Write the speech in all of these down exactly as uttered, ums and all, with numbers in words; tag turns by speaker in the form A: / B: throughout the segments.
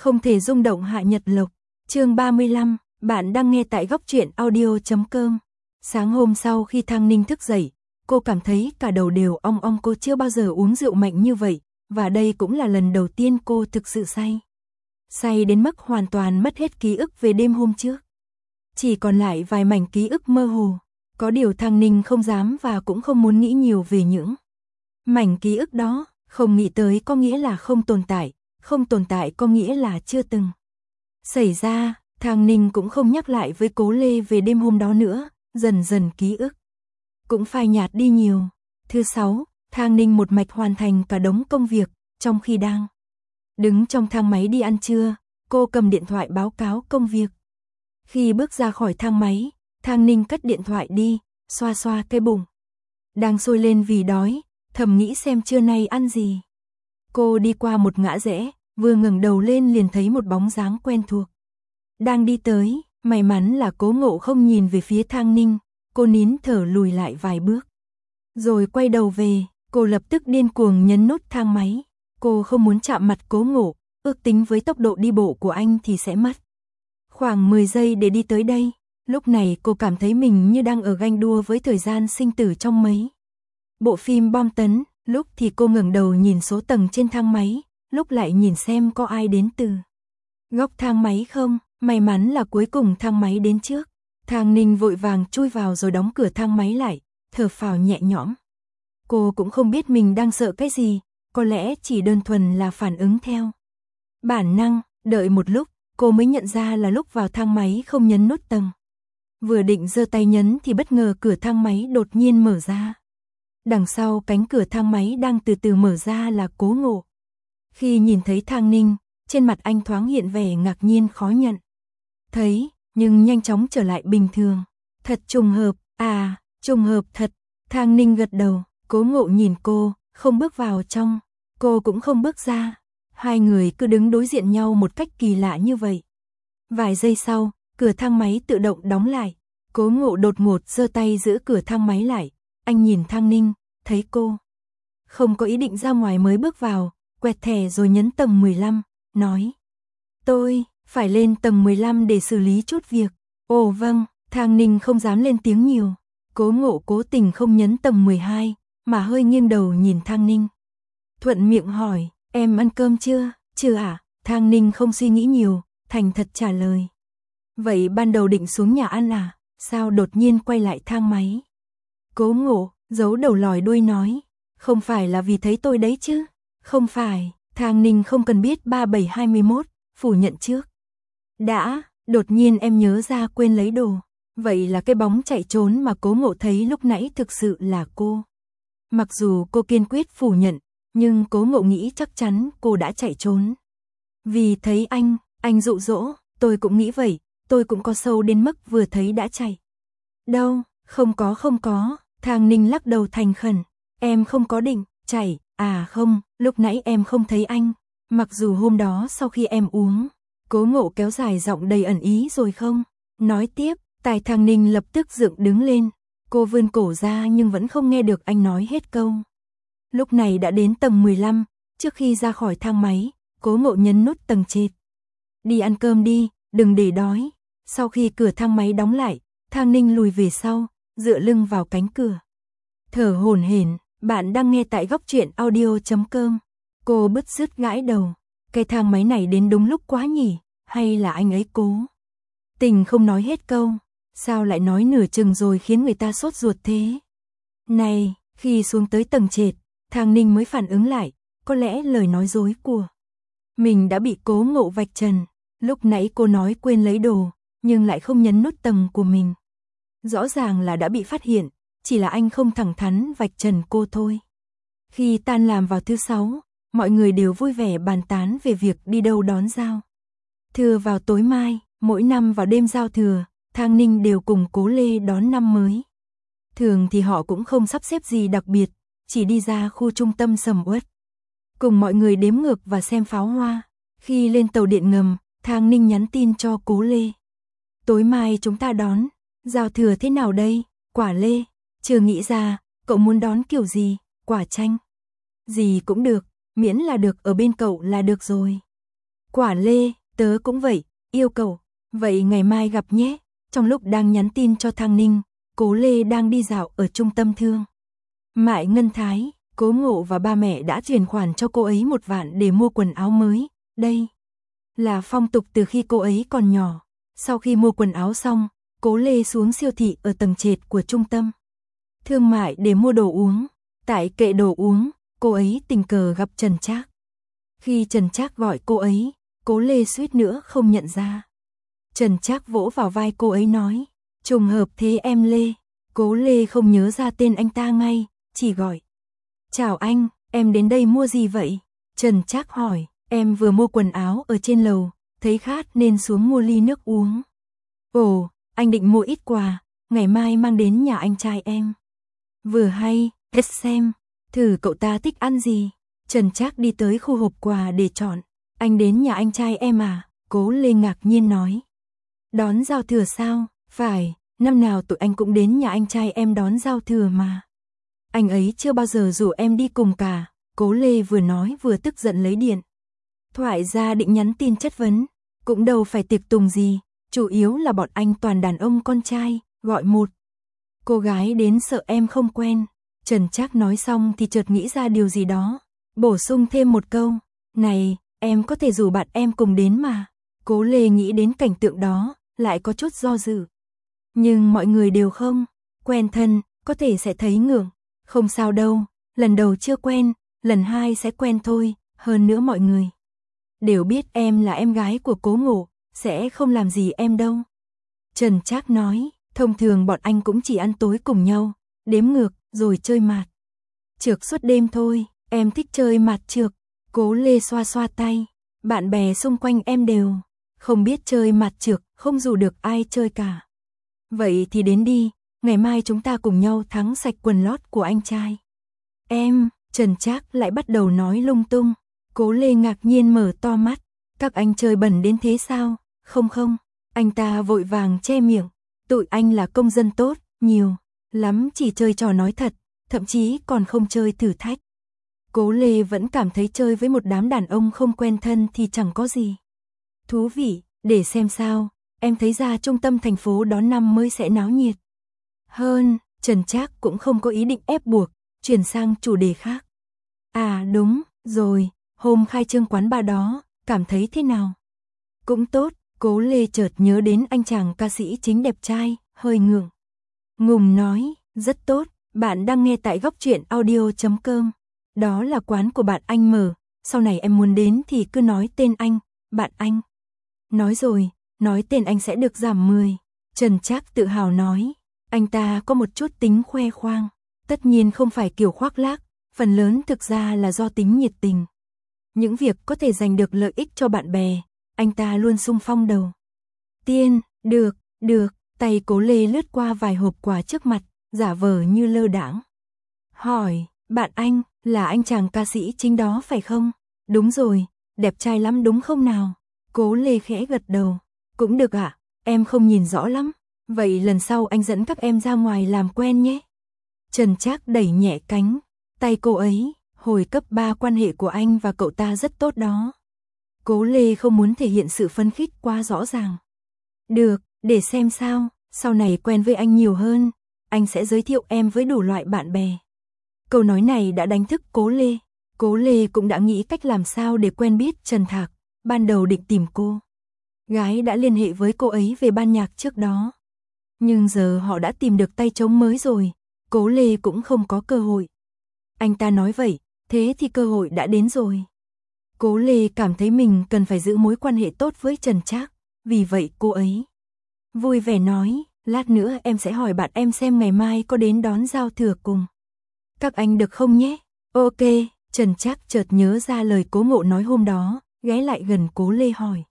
A: Không thể rung động Hạ Nhật Lộc. Chương ba mươi lăm, bạn đang nghe tại góc truyện audio chấm com. Sáng hôm sau khi Thang Ninh thức dậy, cô cảm thấy cả đầu đều ong ong, cô chưa bao giờ uống rượu mạnh như vậy, và đây cũng là lần đầu tiên cô thực sự say. Say đến mức hoàn toàn mất hết ký ức về đêm hôm trước. Chỉ còn lại vài mảnh ký ức mơ hồ, có điều Thang Ninh không dám và cũng không muốn nghĩ nhiều về những mảnh ký ức đó, không nghĩ tới có nghĩa là không tồn tại, không tồn tại có nghĩa là chưa từng xảy ra. Thang Ninh cũng không nhắc lại với Cố Lê về đêm hôm đó nữa, dần dần ký ức cũng phai nhạt đi nhiều. Thứ sáu, Thang Ninh một mạch hoàn thành cả đống công việc, trong khi đang đứng trong thang máy đi ăn trưa, cô cầm điện thoại báo cáo công việc. Khi bước ra khỏi thang máy, Thang Ninh cất điện thoại đi, xoa xoa cái bụng đang sôi lên vì đói, thầm nghĩ xem trưa nay ăn gì. Cô đi qua một ngã rẽ, vừa ngẩng đầu lên liền thấy một bóng dáng quen thuộc đang đi tới. May mắn là Cố Ngộ không nhìn về phía Thang Ninh, cô nín thở lùi lại vài bước, rồi quay đầu về. Cô lập tức điên cuồng nhấn nút thang máy. Cô không muốn chạm mặt Cố Ngộ, ước tính với tốc độ đi bộ của anh thì sẽ mất khoảng mười giây để đi tới đây. Lúc này cô cảm thấy mình như đang ở ganh đua với thời gian sinh tử trong mấy bộ phim bom tấn. Lúc thì cô ngẩng đầu nhìn số tầng trên thang máy, lúc lại nhìn xem có ai đến từ góc thang máy không. May mắn là cuối cùng thang máy đến trước. Thang Ninh vội vàng chui vào rồi đóng cửa thang máy lại, thở phào nhẹ nhõm. Cô cũng không biết mình đang sợ cái gì, có lẽ chỉ đơn thuần là phản ứng theo bản năng. Đợi một lúc, cô mới nhận ra là lúc vào thang máy không nhấn nút tầng. Vừa định giơ tay nhấn thì bất ngờ cửa thang máy đột nhiên mở ra. Đằng sau cánh cửa thang máy đang từ từ mở ra là Cố Ngộ. Khi nhìn thấy Thang Ninh, trên mặt anh thoáng hiện vẻ ngạc nhiên khó nhận thấy, nhưng nhanh chóng trở lại bình thường. Thật trùng hợp, à, trùng hợp thật. Thang Ninh gật đầu. Cố Ngộ nhìn cô, không bước vào trong, cô cũng không bước ra. Hai người cứ đứng đối diện nhau một cách kỳ lạ như vậy. Vài giây sau, cửa thang máy tự động đóng lại. Cố Ngộ đột ngột giơ tay giữ cửa thang máy lại. Anh nhìn Thang Ninh, thấy cô không có ý định ra ngoài mới bước vào, quẹt thẻ rồi nhấn tầng mười lăm, nói: "Tôi phải lên tầng mười lăm để xử lý chút việc." "Ồ vâng." Thang Ninh không dám lên tiếng nhiều. Cố Ngộ cố tình không nhấn tầng mười hai, mà hơi nghiêng đầu nhìn Thang Ninh. Thuận miệng hỏi: "Em ăn cơm chưa?" "Chưa ạ." Thang Ninh không suy nghĩ nhiều, thành thật trả lời. "Vậy ban đầu định xuống nhà ăn à? Sao đột nhiên quay lại thang máy?" Cố Ngộ giấu đầu lòi đuôi nói: "Không phải là vì thấy tôi đấy chứ?" "Không phải." Thang Ninh không cần biết ba bảy hai mốt, phủ nhận trước đã. "Đột nhiên em nhớ ra quên lấy đồ." Vậy là cái bóng chạy trốn mà Cố Ngộ thấy lúc nãy thực sự là cô. Mặc dù cô kiên quyết phủ nhận, nhưng Cố Ngộ nghĩ chắc chắn cô đã chạy trốn vì thấy anh, anh dụ dỗ. "Tôi cũng nghĩ vậy, tôi cũng có sâu đến mức vừa thấy đã chạy." "Đâu, không có không có." Thang Ninh lắc đầu thành khẩn. "Em không có định chạy." "À không, lúc nãy em không thấy anh. Mặc dù hôm đó sau khi em uống." Cố Ngộ kéo dài giọng đầy ẩn ý rồi không nói tiếp. Tai Thang Ninh lập tức dựng đứng lên. Cô vươn cổ ra nhưng vẫn không nghe được anh nói hết câu. Lúc này đã đến tầng mười lăm, trước khi ra khỏi thang máy, Cố Ngộ nhấn nút tầng trệt. "Đi ăn cơm đi, đừng để đói." Sau khi cửa thang máy đóng lại, Thang Ninh lùi về sau, dựa lưng vào cánh cửa, thở hổn hển. Bạn đang nghe tại góc truyện audio chấm com. Cô bứt rứt gãi đầu. Cái thang máy này đến đúng lúc quá nhỉ, hay là anh ấy cố tình không nói hết câu? Sao lại nói nửa chừng rồi khiến người ta sốt ruột thế? Này, khi xuống tới tầng trệt, Thang Ninh mới phản ứng lại, có lẽ lời nói dối của mình đã bị Cố Ngộ vạch trần. Lúc nãy cô nói quên lấy đồ, nhưng lại không nhấn nút tầng của mình. Rõ ràng là đã bị phát hiện, chỉ là anh không thẳng thắn vạch trần cô thôi. Khi tan làm vào thứ sáu, mọi người đều vui vẻ bàn tán về việc đi đâu đón giao thừa vào tối mai. Mỗi năm vào đêm giao thừa, Thang Ninh đều cùng Cố Lê đón năm mới. Thường thì họ cũng không sắp xếp gì đặc biệt, chỉ đi ra khu trung tâm sầm uất, cùng mọi người đếm ngược và xem pháo hoa. Khi lên tàu điện ngầm, Thang Ninh nhắn tin cho Cố Lê: "Tối mai chúng ta đón giao thừa thế nào đây?" "Quả lê, chưa nghĩ ra, cậu muốn đón kiểu gì?" "Quả chanh." "Gì cũng được, miễn là được ở bên cậu là được rồi." Quả lê, tớ cũng vậy, yêu cầu. Vậy ngày mai gặp nhé. Trong lúc đang nhắn tin cho Thang Ninh, Cố Lê đang đi dạo ở trung tâm thương mại Ngân Thái. Cố Ngộ và ba mẹ đã chuyển khoản cho cô ấy một vạn để mua quần áo mới. Đây là phong tục từ khi cô ấy còn nhỏ. Sau khi mua quần áo xong, Cố Lê xuống siêu thị ở tầng trệt của trung tâm thương mại để mua đồ uống. Tại kệ đồ uống, cô ấy tình cờ gặp Trần Trác. Khi Trần Trác gọi cô ấy, Cố Lê suýt nữa không nhận ra. Trần Trác vỗ vào vai cô ấy nói, trùng hợp thế em Lê. Cố Lê không nhớ ra tên anh ta ngay, chỉ gọi, chào anh, em đến đây mua gì vậy? Trần Trác hỏi, em vừa mua quần áo ở trên lầu, thấy khát nên xuống mua ly nước uống. Ồ, anh định mua ít quà, ngày mai mang đến nhà anh trai em. Vừa hay, hết xem, thử cậu ta thích ăn gì. Trần Trác đi tới khu hộp quà để chọn. Anh đến nhà anh trai em à? Cố Lê ngạc nhiên nói. Đón giao thừa sao? Phải, năm nào tụi anh cũng đến nhà anh trai em đón giao thừa mà. Anh ấy chưa bao giờ rủ em đi cùng cả. Cố Lê vừa nói vừa tức giận lấy điện thoại ra định nhắn tin chất vấn. Cũng đâu phải tiệc tùng gì, chủ yếu là bọn anh toàn đàn ông con trai, gọi một cô gái đến sợ em không quen. Trần Trác nói xong thì chợt nghĩ ra điều gì đó, bổ sung thêm một câu, này, em có thể rủ bạn em cùng đến mà. Cố Lê nghĩ đến cảnh tượng đó, lại có chút do dự. Nhưng mọi người đều không quen thân, có thể sẽ thấy ngượng. Không sao đâu, lần đầu chưa quen, lần hai sẽ quen thôi, hơn nữa mọi người đều biết em là em gái của Cố Ngộ, sẽ không làm gì em đâu. Trần Trác nói, thông thường bọn anh cũng chỉ ăn tối cùng nhau, đếm ngược, rồi chơi mạt trược suốt đêm thôi, em thích chơi mạt trược. Cố Lê xoa xoa tay, bạn bè xung quanh em đều không biết chơi mạt trược, không rủ được ai chơi cả. Vậy thì đến đi, ngày mai chúng ta cùng nhau thắng sạch quần lót của anh trai em. Trần Trác lại bắt đầu nói lung tung. Cố Lê ngạc nhiên mở to mắt, các anh chơi bẩn đến thế sao? Không không, anh ta vội vàng che miệng, tụi anh là công dân tốt, nhiều lắm chỉ chơi trò nói thật, thậm chí còn không chơi thử thách. Cố Lê vẫn cảm thấy chơi với một đám đàn ông không quen thân thì chẳng có gì thú vị, để xem sao, em thấy ra trung tâm thành phố đón năm mới sẽ náo nhiệt hơn. Trần Trác cũng không có ý định ép buộc, chuyển sang chủ đề khác. À đúng, rồi, hôm khai trương quán bar đó, cảm thấy thế nào? Cũng tốt. Cố Lê chợt nhớ đến anh chàng ca sĩ chính đẹp trai, hơi ngượng ngùng nói, rất tốt. Bạn đang nghe tại góc truyện audio chấm com. Đó là quán của bạn anh mở, sau này em muốn đến thì cứ nói tên anh, bạn anh. Nói rồi, nói tên anh sẽ được giảm mười. Trần Trác tự hào nói, anh ta có một chút tính khoe khoang, tất nhiên không phải kiểu khoác lác, phần lớn thực ra là do tính nhiệt tình. Những việc có thể giành được lợi ích cho bạn bè, anh ta luôn xung phong đầu tiên. Được, được, tay Cố Lê lướt qua vài hộp quà trước mặt, giả vờ như lơ đãng. Hỏi, bạn anh, là anh chàng ca sĩ chính đó phải không? Đúng rồi, đẹp trai lắm đúng không nào? Cố Lê khẽ gật đầu. Cũng được ạ, à, em không nhìn rõ lắm. Vậy lần sau anh dẫn các em ra ngoài làm quen nhé. Trần Trác đẩy nhẹ cánh tay cô ấy, hồi cấp ba quan hệ của anh và cậu ta rất tốt đó. Cố Lê không muốn thể hiện sự phấn khích quá rõ ràng. Được, để xem sao, sau này quen với anh nhiều hơn, anh sẽ giới thiệu em với đủ loại bạn bè. Câu nói này đã đánh thức Cố Lê. Cố Lê cũng đã nghĩ cách làm sao để quen biết Trần Thạc, ban đầu định tìm cô gái đã liên hệ với cô ấy về ban nhạc trước đó. Nhưng giờ họ đã tìm được tay trống mới rồi, Cố Lê cũng không có cơ hội. Anh ta nói vậy, thế thì cơ hội đã đến rồi. Cố Lê cảm thấy mình cần phải giữ mối quan hệ tốt với Trần Trác, vì vậy cô ấy vui vẻ nói, lát nữa em sẽ hỏi bạn em xem ngày mai có đến đón giao thừa cùng các anh được không nhé. Ok, Trần Trác chợt nhớ ra lời Cố Ngộ nói hôm đó, ghé lại gần Cố Lê hỏi.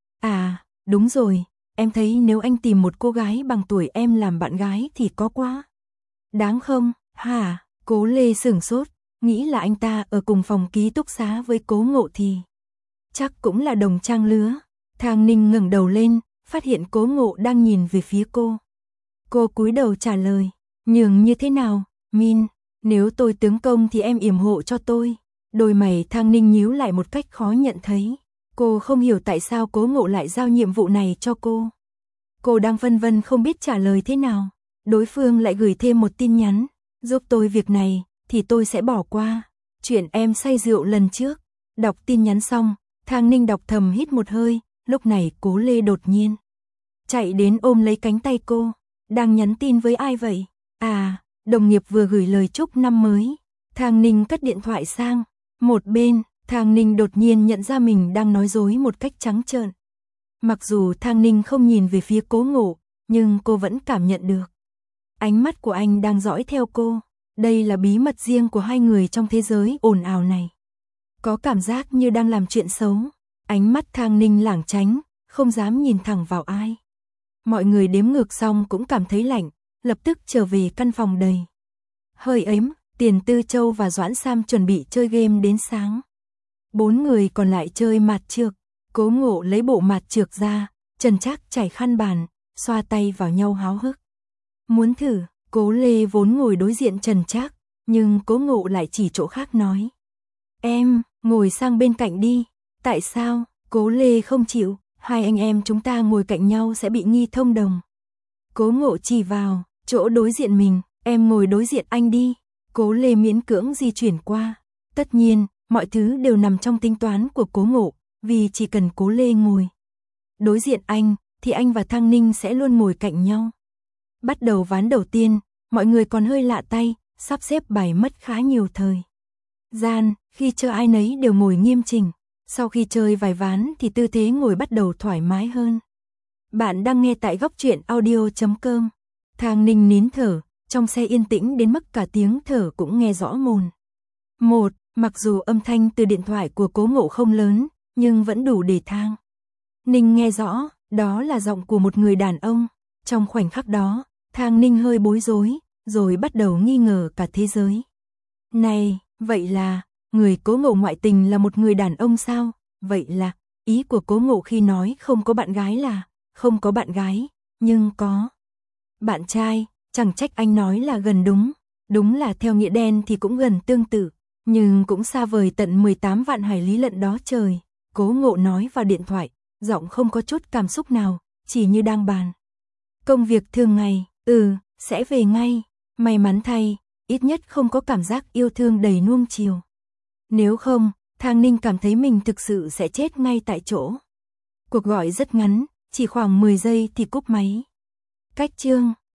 A: À, đúng rồi, em thấy nếu anh tìm một cô gái bằng tuổi em làm bạn gái thì có quá đáng không? Hả? Cố Lê sửng sốt, nghĩ là anh ta ở cùng phòng ký túc xá với Cố Ngộ thì chắc cũng là đồng trang lứa. Thang Ninh ngẩng đầu lên, phát hiện Cố Ngộ đang nhìn về phía cô. Cô cúi đầu trả lời, nhường như thế nào, Min, nếu tôi tướng công thì em yểm hộ cho tôi. Đôi mày Thang Ninh nhíu lại một cách khó nhận thấy. Cô không hiểu tại sao Cố Ngộ lại giao nhiệm vụ này cho cô. Cô đang phân vân không biết trả lời thế nào. Đối phương lại gửi thêm một tin nhắn, giúp tôi việc này, thì tôi sẽ bỏ qua chuyện em say rượu lần trước. Đọc tin nhắn xong, Thang Ninh đọc thầm hít một hơi, lúc này Cố Lê đột nhiên chạy đến ôm lấy cánh tay cô. Đang nhắn tin với ai vậy? À, đồng nghiệp vừa gửi lời chúc năm mới. Thang Ninh cất điện thoại sang. Một bên, Thang Ninh đột nhiên nhận ra mình đang nói dối một cách trắng trợn. Mặc dù Thang Ninh không nhìn về phía Cố Ngộ, nhưng cô vẫn cảm nhận được. Ánh mắt của anh đang dõi theo cô. Đây là bí mật riêng của hai người trong thế giới ồn ào này. Có cảm giác như đang làm chuyện xấu. Ánh mắt Thang Ninh lảng tránh, không dám nhìn thẳng vào ai. Mọi người đếm ngược xong cũng cảm thấy lạnh, lập tức trở về căn phòng đầy hơi ấm. Tiền Tư Châu và Doãn Sam chuẩn bị chơi game đến sáng. Bốn người còn lại chơi mạt trược. Cố Ngộ lấy bộ mạt trược ra, Trần Trác chảy khăn bàn, xoa tay vào nhau háo hức. Muốn thử, Cố Lê vốn ngồi đối diện Trần Trác, nhưng Cố Ngộ lại chỉ chỗ khác nói. Em, ngồi sang bên cạnh đi. Tại sao? Cố Lê không chịu, hai anh em chúng ta ngồi cạnh nhau sẽ bị nghi thông đồng. Cố Ngộ chỉ vào, chỗ đối diện mình, em ngồi đối diện anh đi. Cố Lê miễn cưỡng di chuyển qua. Tất nhiên, mọi thứ đều nằm trong tính toán của Cố Ngộ, vì chỉ cần Cố Lê ngồi đối diện anh, thì anh và Thang Ninh sẽ luôn ngồi cạnh nhau. Bắt đầu ván đầu tiên, mọi người còn hơi lạ tay, sắp xếp bài mất khá nhiều thời gian, khi chơi ai nấy đều ngồi nghiêm chỉnh. Sau khi chơi vài ván thì tư thế ngồi bắt đầu thoải mái hơn. Bạn đang nghe tại góc truyện audio chấm com. Thang Ninh nín thở, trong xe yên tĩnh đến mức cả tiếng thở cũng nghe rõ mồn một. Mặc dù âm thanh từ điện thoại của Cố Ngộ không lớn, nhưng vẫn đủ để Thang Ninh nghe rõ, đó là giọng của một người đàn ông. Trong khoảnh khắc đó, Thang Ninh hơi bối rối, rồi bắt đầu nghi ngờ cả thế giới. Này, vậy là, người Cố Ngộ ngoại tình là một người đàn ông sao? Vậy là, ý của Cố Ngộ khi nói không có bạn gái là, không có bạn gái, nhưng có bạn trai, chẳng trách anh nói là gần đúng. Đúng là theo nghĩa đen thì cũng gần tương tự, nhưng cũng xa vời tận mười tám vạn hải lý lận đó trời. Cố Ngộ nói vào điện thoại, giọng không có chút cảm xúc nào, chỉ như đang bàn công việc thường ngày. Ừ, sẽ về ngay. May mắn thay, ít nhất không có cảm giác yêu thương đầy nuông chiều. Nếu không, Thang Ninh cảm thấy mình thực sự sẽ chết ngay tại chỗ. Cuộc gọi rất ngắn, chỉ khoảng mười giây thì cúp máy. Cách chương